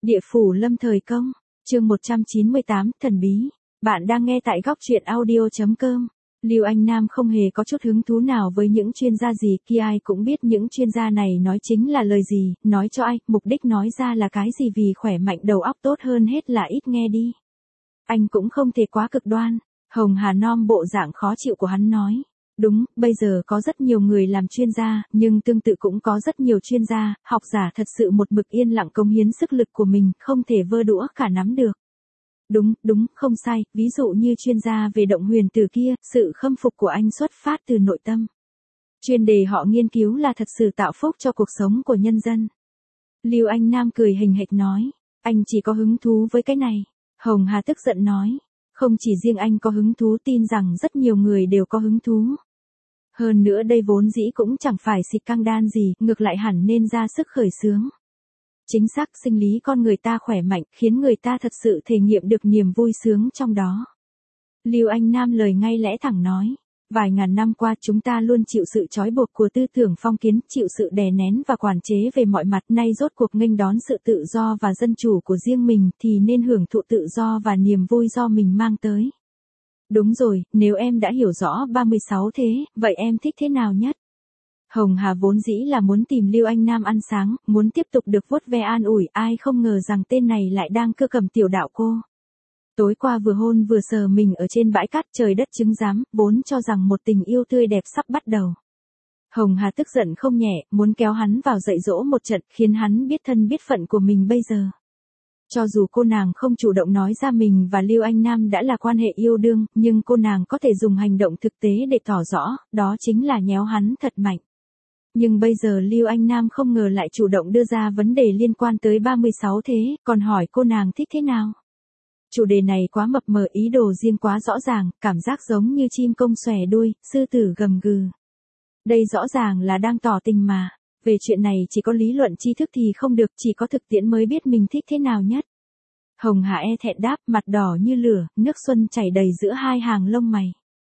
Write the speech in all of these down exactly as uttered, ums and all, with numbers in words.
Địa phủ lâm thời công, chương một trăm chín mươi tám, thần bí. Bạn đang nghe tại góc truyện audio chấm com. Lưu Anh Nam không hề có chút hứng thú nào với những chuyên gia gì kia, ai cũng biết những chuyên gia này nói chính là lời gì, nói cho ai, mục đích nói ra là cái gì, vì khỏe mạnh đầu óc tốt hơn hết là ít nghe đi. Anh cũng không thể quá cực đoan. Hồng Hà nom bộ dạng khó chịu của hắn nói. Đúng, bây giờ có rất nhiều người làm chuyên gia, nhưng tương tự cũng có rất nhiều chuyên gia, học giả thật sự một mực yên lặng cống hiến sức lực của mình, không thể vơ đũa cả nắm được. Đúng, đúng, không sai, ví dụ như chuyên gia về động huyền tử kia, sự khâm phục của anh xuất phát từ nội tâm. Chuyên đề họ nghiên cứu là thật sự tạo phúc cho cuộc sống của nhân dân. Lưu Anh Nam cười hình hệch nói, anh chỉ có hứng thú với cái này. Hồng Hà tức giận nói, không chỉ riêng anh có hứng thú, tin rằng rất nhiều người đều có hứng thú. Hơn nữa đây vốn dĩ cũng chẳng phải xịt căng đan gì, ngược lại hẳn nên ra sức khởi xướng. Chính xác, sinh lý con người ta khỏe mạnh, khiến người ta thật sự thể nghiệm được niềm vui sướng trong đó. Lưu Anh Nam lời ngay lẽ thẳng nói, vài ngàn năm qua chúng ta luôn chịu sự trói buộc của tư tưởng phong kiến, chịu sự đè nén và quản chế về mọi mặt, nay rốt cuộc nghênh đón sự tự do và dân chủ của riêng mình thì nên hưởng thụ tự do và niềm vui do mình mang tới. Đúng rồi, nếu em đã hiểu rõ ba mươi sáu thế, vậy em thích thế nào nhất? Hồng Hà vốn dĩ là muốn tìm Lưu Anh Nam ăn sáng, muốn tiếp tục được vuốt ve an ủi, ai không ngờ rằng tên này lại đang cưa cầm tiểu đạo cô. Tối qua vừa hôn vừa sờ mình ở trên bãi cát, trời đất chứng giám, vốn cho rằng một tình yêu tươi đẹp sắp bắt đầu. Hồng Hà tức giận không nhẹ, muốn kéo hắn vào dạy dỗ một trận, khiến hắn biết thân biết phận của mình bây giờ. Cho dù cô nàng không chủ động nói ra mình và Lưu Anh Nam đã là quan hệ yêu đương, nhưng cô nàng có thể dùng hành động thực tế để tỏ rõ, đó chính là nhéo hắn thật mạnh. Nhưng bây giờ Lưu Anh Nam không ngờ lại chủ động đưa ra vấn đề liên quan tới ba mươi sáu thế, còn hỏi cô nàng thích thế nào. Chủ đề này quá mập mờ, ý đồ riêng quá rõ ràng, cảm giác giống như chim công xòe đuôi, sư tử gầm gừ. Đây rõ ràng là đang tỏ tình mà. Về chuyện này chỉ có lý luận tri thức thì không được, chỉ có thực tiễn mới biết mình thích thế nào nhất. Hồng Hà e thẹn đáp, mặt đỏ như lửa, nước xuân chảy đầy giữa hai hàng lông mày.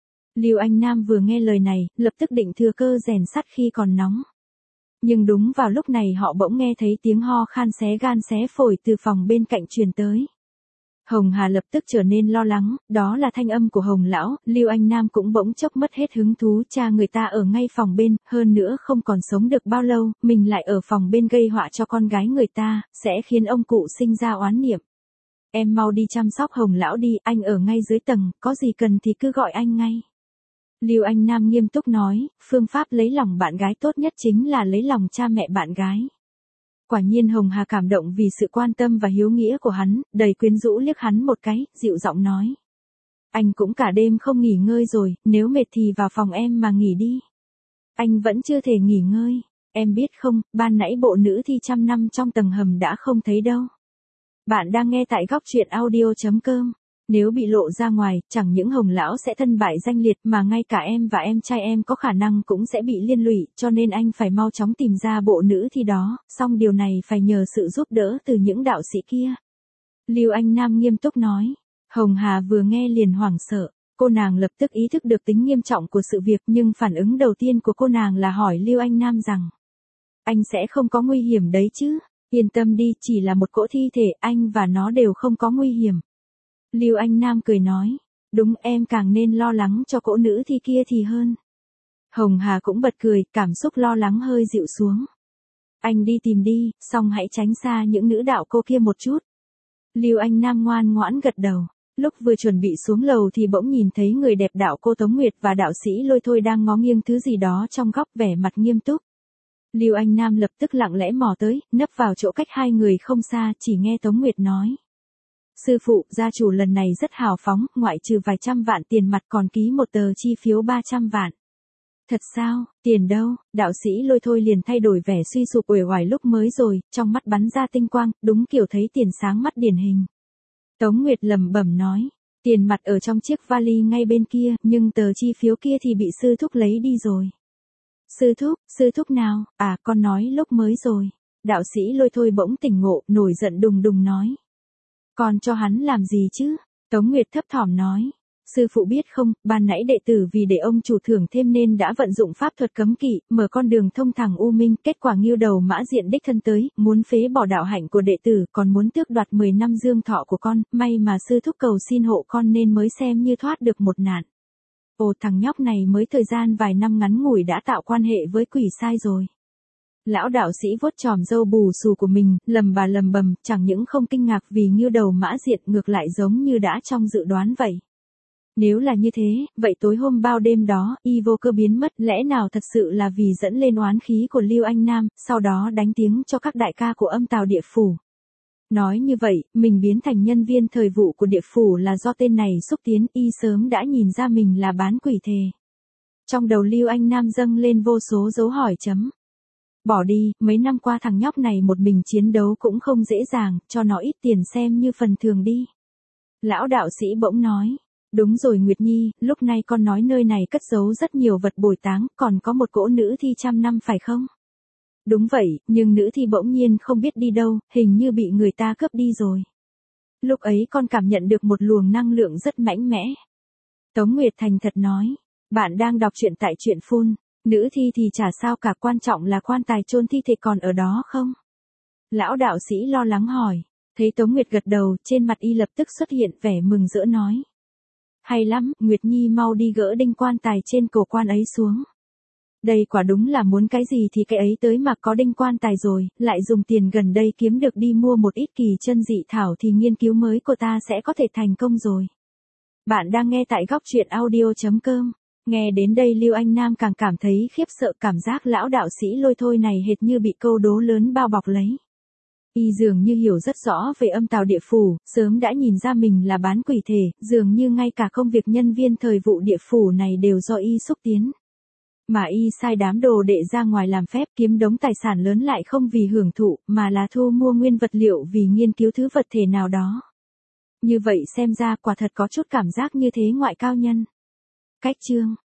Lưu Anh Nam vừa nghe lời này, lập tức định thừa cơ rèn sắt khi còn nóng. Nhưng đúng vào lúc này họ bỗng nghe thấy tiếng ho khan xé gan xé phổi từ phòng bên cạnh truyền tới. Hồng Hà lập tức trở nên lo lắng, đó là thanh âm của Hồng lão. Lưu Anh Nam cũng bỗng chốc mất hết hứng thú, cha người ta ở ngay phòng bên, hơn nữa không còn sống được bao lâu, mình lại ở phòng bên gây họa cho con gái người ta, sẽ khiến ông cụ sinh ra oán niệm. Em mau đi chăm sóc Hồng lão đi, anh ở ngay dưới tầng, có gì cần thì cứ gọi anh ngay. Lưu Anh Nam nghiêm túc nói, phương pháp lấy lòng bạn gái tốt nhất chính là lấy lòng cha mẹ bạn gái. Quả nhiên Hồng Hà cảm động vì sự quan tâm và hiếu nghĩa của hắn, đầy quyến rũ liếc hắn một cái, dịu giọng nói. Anh cũng cả đêm không nghỉ ngơi rồi, nếu mệt thì vào phòng em mà nghỉ đi. Anh vẫn chưa thể nghỉ ngơi, em biết không, ban nãy bộ nữ thi trăm năm trong tầng hầm đã không thấy đâu. Bạn đang nghe tại góc truyện audio chấm com. Nếu bị lộ ra ngoài, chẳng những Hồng lão sẽ thân bại danh liệt mà ngay cả em và em trai em có khả năng cũng sẽ bị liên lụy, cho nên anh phải mau chóng tìm ra bộ nữ thi đó, song điều này phải nhờ sự giúp đỡ từ những đạo sĩ kia. Lưu Anh Nam nghiêm túc nói. Hồng Hà vừa nghe liền hoảng sợ, cô nàng lập tức ý thức được tính nghiêm trọng của sự việc, nhưng phản ứng đầu tiên của cô nàng là hỏi Lưu Anh Nam rằng, anh sẽ không có nguy hiểm đấy chứ? Yên tâm đi, chỉ là một cỗ thi thể, anh và nó đều không có nguy hiểm. Lưu Anh Nam cười nói, đúng, em càng nên lo lắng cho cỗ nữ thi kia thì hơn. Hồng Hà cũng bật cười, cảm xúc lo lắng hơi dịu xuống. Anh đi tìm đi, song hãy tránh xa những nữ đạo cô kia một chút. Lưu Anh Nam ngoan ngoãn gật đầu. Lúc vừa chuẩn bị xuống lầu thì bỗng nhìn thấy người đẹp đạo cô Tống Nguyệt và đạo sĩ Lôi Thôi đang ngó nghiêng thứ gì đó trong góc, vẻ mặt nghiêm túc. Lưu Anh Nam lập tức lặng lẽ mò tới, nấp vào chỗ cách hai người không xa, chỉ nghe Tống Nguyệt nói. Sư phụ, gia chủ lần này rất hào phóng, ngoại trừ vài trăm vạn tiền mặt còn ký một tờ chi phiếu ba trăm vạn. Thật sao, tiền đâu? Đạo sĩ Lôi Thôi liền thay đổi vẻ suy sụp uể oải lúc mới rồi, trong mắt bắn ra tinh quang, đúng kiểu thấy tiền sáng mắt điển hình. Tống Nguyệt lẩm bẩm nói, tiền mặt ở trong chiếc vali ngay bên kia, nhưng tờ chi phiếu kia thì bị sư thúc lấy đi rồi. Sư thúc, sư thúc nào? À, con nói lúc mới rồi. Đạo sĩ Lôi Thôi bỗng tỉnh ngộ, nổi giận đùng đùng nói. Con cho hắn làm gì chứ? Tống Nguyệt thấp thỏm nói. Sư phụ biết không, ban nãy đệ tử vì để ông chủ thưởng thêm nên đã vận dụng pháp thuật cấm kỵ, mở con đường thông thẳng u minh, kết quả Ngưu Đầu Mã Diện đích thân tới, muốn phế bỏ đạo hạnh của đệ tử, còn muốn tước đoạt mười năm dương thọ của con, may mà sư thúc cầu xin hộ con nên mới xem như thoát được một nạn. Ồ, thằng nhóc này mới thời gian vài năm ngắn ngủi đã tạo quan hệ với quỷ sai rồi. Lão đạo sĩ vuốt chòm râu bù xù của mình, lầm bà lầm bầm, chẳng những không kinh ngạc vì Ngưu Đầu Mã Diện, ngược lại giống như đã trong dự đoán vậy. Nếu là như thế, vậy tối hôm bao đêm đó, y vô cơ biến mất, lẽ nào thật sự là vì dẫn lên oán khí của Lưu Anh Nam, sau đó đánh tiếng cho các đại ca của âm tào địa phủ. Nói như vậy, mình biến thành nhân viên thời vụ của địa phủ là do tên này xúc tiến, y sớm đã nhìn ra mình là bán quỷ thề. Trong đầu Lưu Anh Nam dâng lên vô số dấu hỏi chấm. Bỏ đi, mấy năm qua thằng nhóc này một mình chiến đấu cũng không dễ dàng, cho nó ít tiền xem như phần thường đi. Lão đạo sĩ bỗng nói. Đúng rồi Nguyệt Nhi, lúc này con nói nơi này cất giấu rất nhiều vật bồi táng, còn có một cỗ nữ thi trăm năm phải không? Đúng vậy, nhưng nữ thi bỗng nhiên không biết đi đâu, hình như bị người ta cướp đi rồi. Lúc ấy con cảm nhận được một luồng năng lượng rất mạnh mẽ. Tống Nguyệt thành thật nói, bạn đang đọc truyện tại truyện phun, nữ thi thì chả sao cả, quan trọng là quan tài chôn thi thể còn ở đó không? Lão đạo sĩ lo lắng hỏi, thấy Tống Nguyệt gật đầu, trên mặt y lập tức xuất hiện vẻ mừng rỡ nói. Hay lắm, Nguyệt Nhi mau đi gỡ đinh quan tài trên cổ quan ấy xuống. Đây quả đúng là muốn cái gì thì cái ấy tới mà, có đinh quan tài rồi, lại dùng tiền gần đây kiếm được đi mua một ít kỳ chân dị thảo thì nghiên cứu mới của ta sẽ có thể thành công rồi. Bạn đang nghe tại góc truyện audio chấm com. Nghe đến đây Lưu Anh Nam càng cảm thấy khiếp sợ, cảm giác lão đạo sĩ lôi thôi này hệt như bị câu đố lớn bao bọc lấy. Y dường như hiểu rất rõ về âm tào địa phủ, sớm đã nhìn ra mình là bán quỷ thể, dường như ngay cả công việc nhân viên thời vụ địa phủ này đều do y xúc tiến. Mà y sai đám đồ đệ ra ngoài làm phép kiếm đống tài sản lớn lại không vì hưởng thụ, mà là thu mua nguyên vật liệu vì nghiên cứu thứ vật thể nào đó. Như vậy xem ra quả thật có chút cảm giác như thế ngoại cao nhân. Cách chương